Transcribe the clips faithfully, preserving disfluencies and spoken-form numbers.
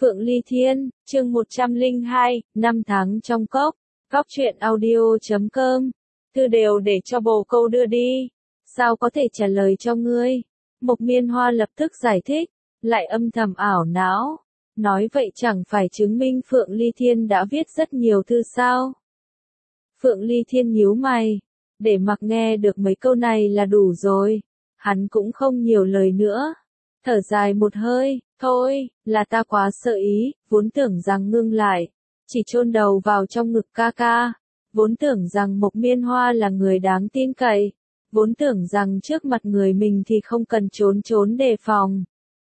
Phượng Ly Thiên, chương một trăm lẻ hai, năm tháng trong cốc, cóc truyện audio chấm com. Thư đều để cho bồ câu đưa đi. Sao có thể trả lời cho ngươi? Mộc Miên Hoa lập tức giải thích, lại âm thầm ảo não. Nói vậy chẳng phải chứng minh Phượng Ly Thiên đã viết rất nhiều thư sao? Phượng Ly Thiên nhíu mày, để mặc nghe được mấy câu này là đủ rồi. Hắn cũng không nhiều lời nữa. Thở dài một hơi, thôi, là ta quá sợ ý, vốn tưởng rằng ngưng lại, chỉ chôn đầu vào trong ngực ca ca, vốn tưởng rằng Mộc Miên Hoa là người đáng tin cậy, vốn tưởng rằng trước mặt người mình thì không cần trốn trốn đề phòng.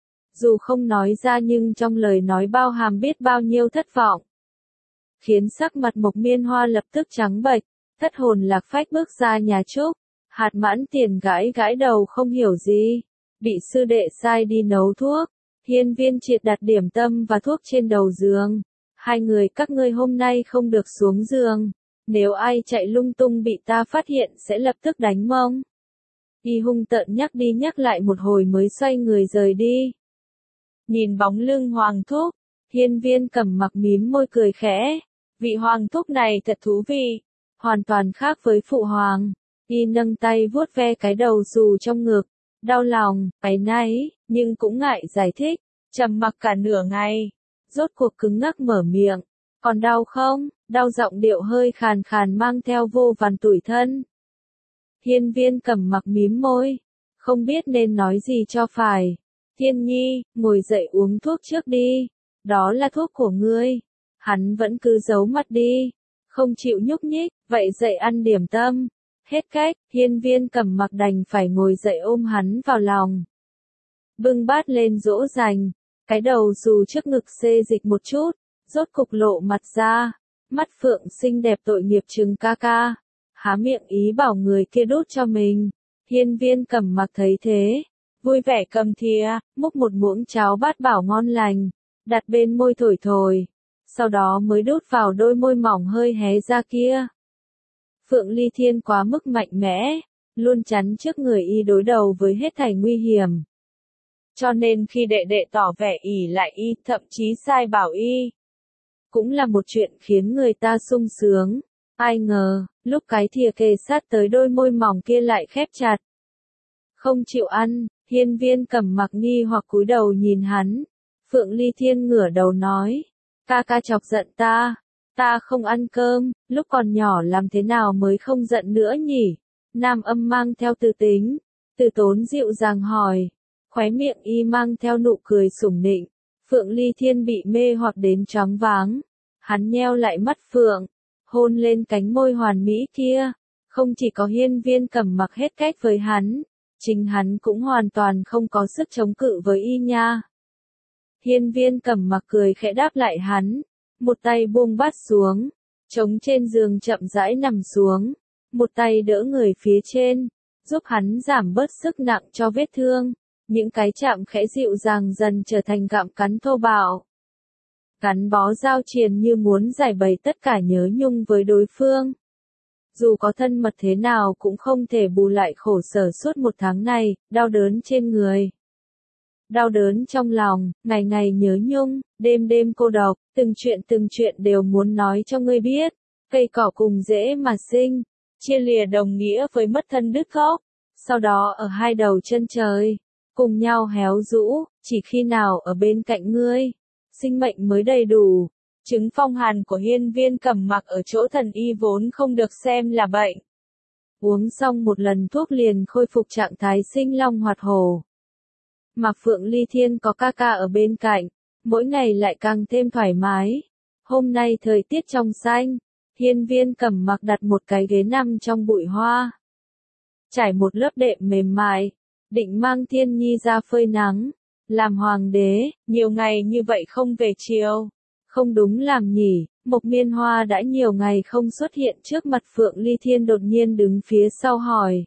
Dù không nói ra nhưng trong lời nói bao hàm biết bao nhiêu thất vọng. Khiến sắc mặt Mộc Miên Hoa lập tức trắng bệch, thất hồn lạc phách bước ra nhà Trúc, Hạt Mãn Tiền gãi gãi đầu không hiểu gì. Bị sư đệ sai đi nấu thuốc, Hiên Viên Triệt đặt điểm tâm và thuốc trên đầu giường. Hai người các ngươi hôm nay không được xuống giường, nếu ai chạy lung tung bị ta phát hiện sẽ lập tức đánh mông. Y hung tợn nhắc đi nhắc lại một hồi mới xoay người rời đi. Nhìn bóng lưng Hoàng Thúc, Hiên Viên Cẩm Mặc mím môi cười khẽ, vị Hoàng Thúc này thật thú vị, hoàn toàn khác với phụ hoàng. Y nâng tay vuốt ve cái đầu dù trong ngực. Đau lòng, áy náy, nhưng cũng ngại giải thích, trầm mặc cả nửa ngày, rốt cuộc cứng ngắc mở miệng, còn đau không? Đau giọng điệu hơi khàn khàn mang theo vô vàn tủi thân. Hiên Viên Cẩm Mặc mím môi, không biết nên nói gì cho phải. Thiên Nhi, ngồi dậy uống thuốc trước đi, đó là thuốc của ngươi. Hắn vẫn cứ giấu mặt đi, không chịu nhúc nhích, vậy dậy ăn điểm tâm. Hết cách, Hiên Viên Cẩm Mặc đành phải ngồi dậy ôm hắn vào lòng. Bưng bát lên dỗ dành, cái đầu dù trước ngực xê dịch một chút, rốt cục lộ mặt ra, mắt phượng xinh đẹp tội nghiệp trừng ca ca, há miệng ý bảo người kia đút cho mình. Hiên Viên Cẩm Mặc thấy thế, vui vẻ cầm thìa, múc một muỗng cháo bát bảo ngon lành, đặt bên môi thổi thổi, sau đó mới đút vào đôi môi mỏng hơi hé ra kia. Phượng Ly Thiên quá mức mạnh mẽ, luôn chắn trước người y đối đầu với hết thảy nguy hiểm. Cho nên khi đệ đệ tỏ vẻ ỷ lại y, thậm chí sai bảo y, cũng là một chuyện khiến người ta sung sướng. Ai ngờ, lúc cái thìa kề sát tới đôi môi mỏng kia lại khép chặt. Không chịu ăn, Hiên Viên Cẩm Mặc nghi hoặc cúi đầu nhìn hắn. Phượng Ly Thiên ngửa đầu nói, ca ca chọc giận ta. Ta không ăn cơm, lúc còn nhỏ làm thế nào mới không giận nữa nhỉ? Nam Âm mang theo từ tính, Từ Tốn dịu dàng hỏi, khóe miệng y mang theo nụ cười sủng nịnh. Phượng Ly Thiên bị mê hoặc đến choáng váng, hắn nheo lại mắt phượng, hôn lên cánh môi hoàn mỹ kia. Không chỉ có Hiên Viên Cẩm Mặc hết cách với hắn, chính hắn cũng hoàn toàn không có sức chống cự với y nha. Hiên Viên Cẩm Mặc cười khẽ đáp lại hắn. Một tay buông bát xuống, chống trên giường chậm rãi nằm xuống, một tay đỡ người phía trên, giúp hắn giảm bớt sức nặng cho vết thương, những cái chạm khẽ dịu dàng dần trở thành gặm cắn thô bạo. Gắn bó giao triền như muốn giải bày tất cả nhớ nhung với đối phương. Dù có thân mật thế nào cũng không thể bù lại khổ sở suốt một tháng này, đau đớn trên người. Đau đớn trong lòng, ngày ngày nhớ nhung, đêm đêm cô độc, từng chuyện từng chuyện đều muốn nói cho ngươi biết. Cây cỏ cùng rễ mà sinh, chia lìa đồng nghĩa với mất thân đứt gốc. Sau đó ở hai đầu chân trời, cùng nhau héo rũ, chỉ khi nào ở bên cạnh ngươi, sinh mệnh mới đầy đủ. Chứng phong hàn của Hiên Viên Cẩm Mặc ở chỗ thần y vốn không được xem là bệnh. Uống xong một lần thuốc liền khôi phục trạng thái sinh long hoạt hổ. Mà Phượng Ly Thiên có ca ca ở bên cạnh, mỗi ngày lại càng thêm thoải mái. Hôm nay thời tiết trong xanh, Hiên Viên Cẩm Mặc đặt một cái ghế nằm trong bụi hoa. Trải một lớp đệm mềm mại, định mang Thiên Nhi ra phơi nắng. Làm hoàng đế, nhiều ngày như vậy không về chiều. Không đúng làm nhỉ, Mộc Miên Hoa đã nhiều ngày không xuất hiện trước mặt Phượng Ly Thiên đột nhiên đứng phía sau hỏi.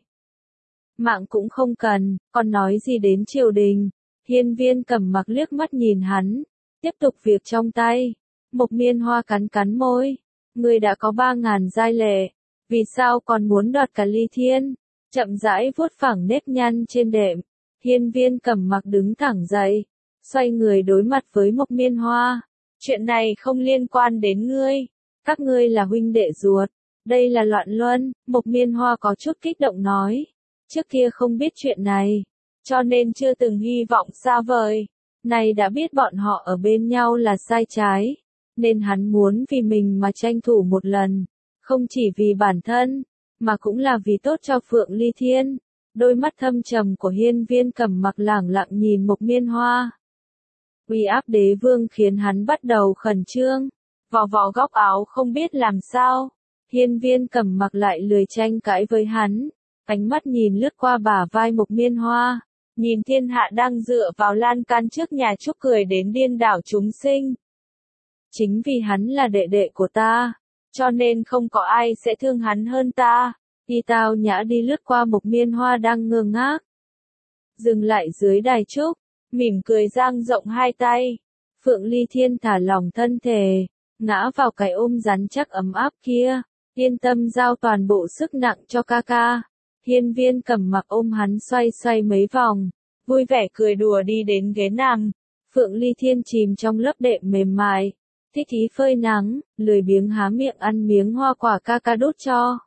Mạng cũng không cần, còn nói gì đến triều đình. Hiên Viên Cẩm Mặc liếc mắt nhìn hắn, tiếp tục việc trong tay. Mộc Miên Hoa cắn cắn môi, ngươi đã có ba ngàn giai lệ, vì sao còn muốn đoạt cả Ly Thiên? Chậm rãi vuốt phẳng nếp nhăn trên đệm. Hiên Viên Cẩm Mặc đứng thẳng dậy, xoay người đối mặt với Mộc Miên Hoa. Chuyện này không liên quan đến ngươi. Các ngươi là huynh đệ ruột. Đây là loạn luân, Mộc Miên Hoa có chút kích động nói. Trước kia không biết chuyện này, cho nên chưa từng hy vọng xa vời. Này đã biết bọn họ ở bên nhau là sai trái, nên hắn muốn vì mình mà tranh thủ một lần, không chỉ vì bản thân, mà cũng là vì tốt cho Phượng Ly Thiên. Đôi mắt thâm trầm của Hiên Viên Cẩm Mặc lẳng lặng nhìn Mộc Miên Hoa. Uy áp đế vương khiến hắn bắt đầu khẩn trương, vò vò góc áo không biết làm sao. Hiên Viên Cẩm Mặc lại lười tranh cãi với hắn, ánh mắt nhìn lướt qua bả vai Mộc Miên Hoa, nhìn thiên hạ đang dựa vào lan can trước nhà Trúc cười đến điên đảo chúng sinh. Chính vì hắn là đệ đệ của ta, cho nên không có ai sẽ thương hắn hơn ta. Y tao nhã đi lướt qua Mộc Miên Hoa đang ngơ ngác, dừng lại dưới đài trúc, mỉm cười dang rộng hai tay. Phượng Ly Thiên thả lỏng thân thể, ngã vào cái ôm rắn chắc ấm áp kia, yên tâm giao toàn bộ sức nặng cho ca ca. Hiên Viên Cẩm Mặc ôm hắn xoay xoay mấy vòng, vui vẻ cười đùa đi đến ghế nằm. Phượng Ly Thiên chìm trong lớp đệm mềm mại, thích thí phơi nắng, lười biếng há miệng ăn miếng hoa quả ca ca đút cho.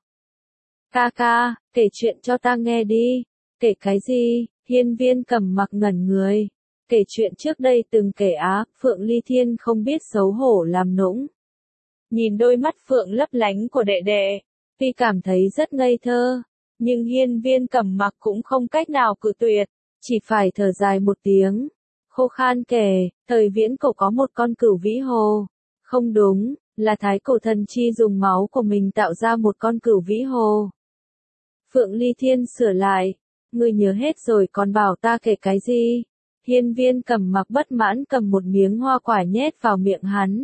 Ca ca, kể chuyện cho ta nghe đi. Kể cái gì? Hiên Viên Cẩm Mặc ngẩn người. Kể chuyện trước đây từng kể á. Phượng Ly Thiên không biết xấu hổ làm nũng. Nhìn đôi mắt Phượng lấp lánh của đệ đệ, tuy cảm thấy rất ngây thơ, nhưng Hiên Viên Cẩm Mặc cũng không cách nào cự tuyệt, chỉ phải thở dài một tiếng. Khô khan kể, thời viễn cổ có một con cửu vĩ hồ. Không đúng, là thái cổ thần chi dùng máu của mình tạo ra một con cửu vĩ hồ. Phượng Ly Thiên sửa lại, ngươi nhớ hết rồi còn bảo ta kể cái gì? Hiên Viên Cẩm Mặc bất mãn cầm một miếng hoa quả nhét vào miệng hắn.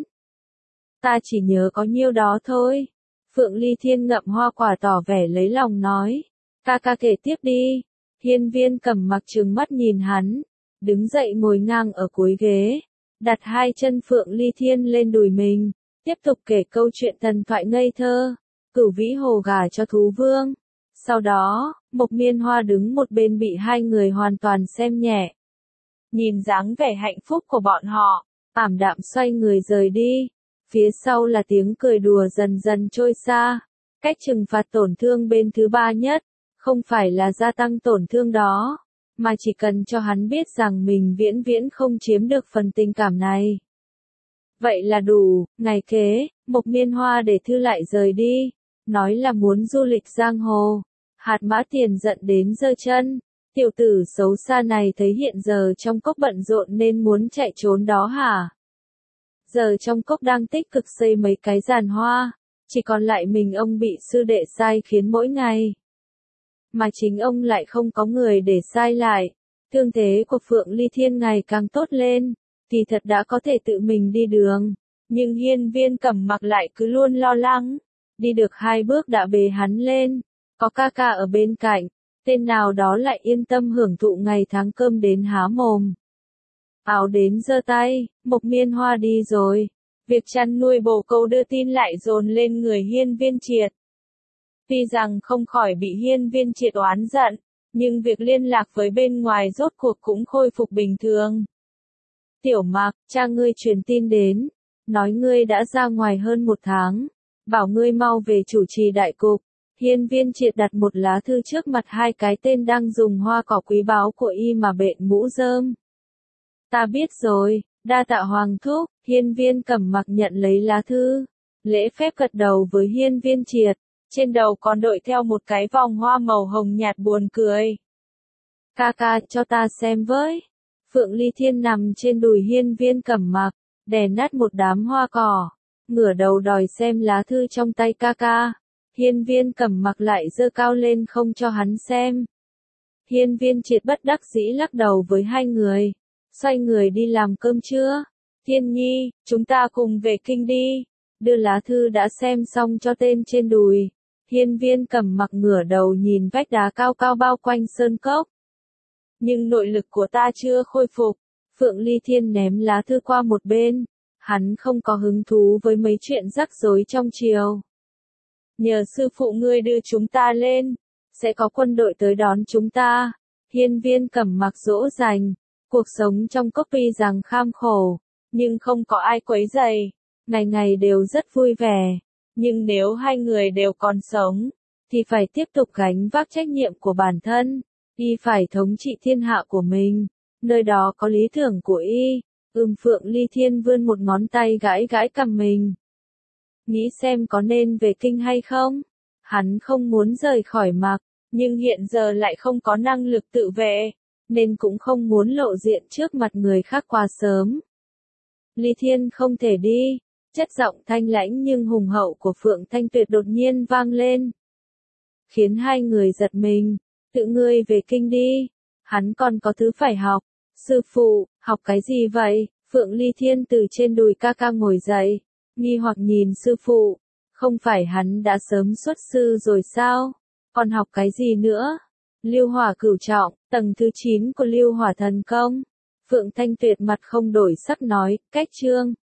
Ta chỉ nhớ có nhiêu đó thôi. Phượng Ly Thiên ngậm hoa quả tỏ vẻ lấy lòng nói. Ca ca kể tiếp đi. Hiên Viên Cẩm Mặc trừng mắt nhìn hắn, đứng dậy ngồi ngang ở cuối ghế, đặt hai chân Phượng Ly Thiên lên đùi mình, tiếp tục kể câu chuyện thần thoại ngây thơ. Cửu vĩ hồ gả cho thú vương. Sau đó, Mộc Miên Hoa đứng một bên bị hai người hoàn toàn xem nhẹ. Nhìn dáng vẻ hạnh phúc của bọn họ, ảm đạm xoay người rời đi. Phía sau là tiếng cười đùa dần dần trôi xa. Cách trừng phạt tổn thương bên thứ ba nhất, không phải là gia tăng tổn thương đó, mà chỉ cần cho hắn biết rằng mình viễn viễn không chiếm được phần tình cảm này. Vậy là đủ. Ngày kế, Mộc Miên Hoa để thư lại rời đi, nói là muốn du lịch giang hồ. Hạt Mã Tiền giận đến giơ chân. Tiểu tử xấu xa này thấy hiện giờ trong cốc bận rộn nên muốn chạy trốn đó hả? Giờ trong cốc đang tích cực xây mấy cái giàn hoa, chỉ còn lại mình ông bị sư đệ sai khiến mỗi ngày. Mà chính ông lại không có người để sai lại. Thương thế của Phượng Ly Thiên ngày càng tốt lên, thì thật đã có thể tự mình đi đường. Nhưng Hiên Viên Cẩm Mặc lại cứ luôn lo lắng. Đi được hai bước đã bế hắn lên, có ca ca ở bên cạnh, tên nào đó lại yên tâm hưởng thụ ngày tháng cơm đến há mồm. Áo đến giơ tay, Mộc Miên Hoa đi rồi. Việc chăn nuôi bồ câu đưa tin lại dồn lên người Hiên Viên Triệt. Tuy rằng không khỏi bị Hiên Viên Triệt oán giận, nhưng việc liên lạc với bên ngoài rốt cuộc cũng khôi phục bình thường. Tiểu Mặc, cha ngươi truyền tin đến, nói ngươi đã ra ngoài hơn một tháng, bảo ngươi mau về chủ trì đại cục. Hiên Viên Triệt đặt một lá thư trước mặt hai cái tên đang dùng hoa cỏ quý báu của y mà bện mũ rơm. Ta biết rồi, đa tạ Hoàng thúc. Hiên Viên Cẩm Mặc nhận lấy lá thư, lễ phép gật đầu với Hiên Viên Triệt, trên đầu còn đội theo một cái vòng hoa màu hồng nhạt buồn cười. Ca ca, cho ta xem với. Phượng Ly Thiên nằm trên đùi Hiên Viên Cẩm Mặc, đè nát một đám hoa cỏ, ngửa đầu đòi xem lá thư trong tay ca ca. Hiên Viên Cẩm Mặc lại giơ cao lên không cho hắn xem. Hiên Viên Triệt bất đắc dĩ lắc đầu với hai người, xoay người đi làm cơm trưa. Thiên Nhi, chúng ta cùng về kinh đi. Đưa lá thư đã xem xong cho tên trên đùi. Hiên Viên Cẩm Mặc ngửa đầu nhìn vách đá cao cao bao quanh sơn cốc. Nhưng nội lực của ta chưa khôi phục. Phượng Ly Thiên ném lá thư qua một bên. Hắn không có hứng thú với mấy chuyện rắc rối trong triều. Nhờ sư phụ ngươi đưa chúng ta lên, sẽ có quân đội tới đón chúng ta. Hiên Viên Cẩm Mặc dỗ dành, Cuộc sống trong cốc tuy rằng kham khổ, nhưng không có ai quấy rầy, ngày ngày đều rất vui vẻ. Nhưng nếu hai người đều còn sống, thì phải tiếp tục gánh vác trách nhiệm của bản thân, y phải thống trị thiên hạ của mình, nơi đó có lý tưởng của y. Ưm Phượng Ly Thiên vươn một ngón tay gãi gãi cằm mình. Nghĩ xem có nên về kinh hay không? Hắn không muốn rời khỏi Mạc, nhưng hiện giờ lại không có năng lực tự vệ, nên cũng không muốn lộ diện trước mặt người khác quá sớm. Ly Thiên không thể đi, chất giọng thanh lãnh nhưng hùng hậu của Phượng Thanh Tuyệt đột nhiên vang lên, khiến hai người giật mình. Tự ngươi về kinh đi, hắn còn có thứ phải học. Sư phụ, học cái gì vậy? Phượng Ly Thiên từ trên đùi ca ca ngồi dậy, nghi hoặc nhìn sư phụ, không phải hắn đã sớm xuất sư rồi sao? Còn học cái gì nữa? Lưu Hỏa Cửu Trọng, tầng thứ chín của Lưu Hỏa Thần Công. Phượng Thanh Tuyệt mặt không đổi sắc nói, cách chương.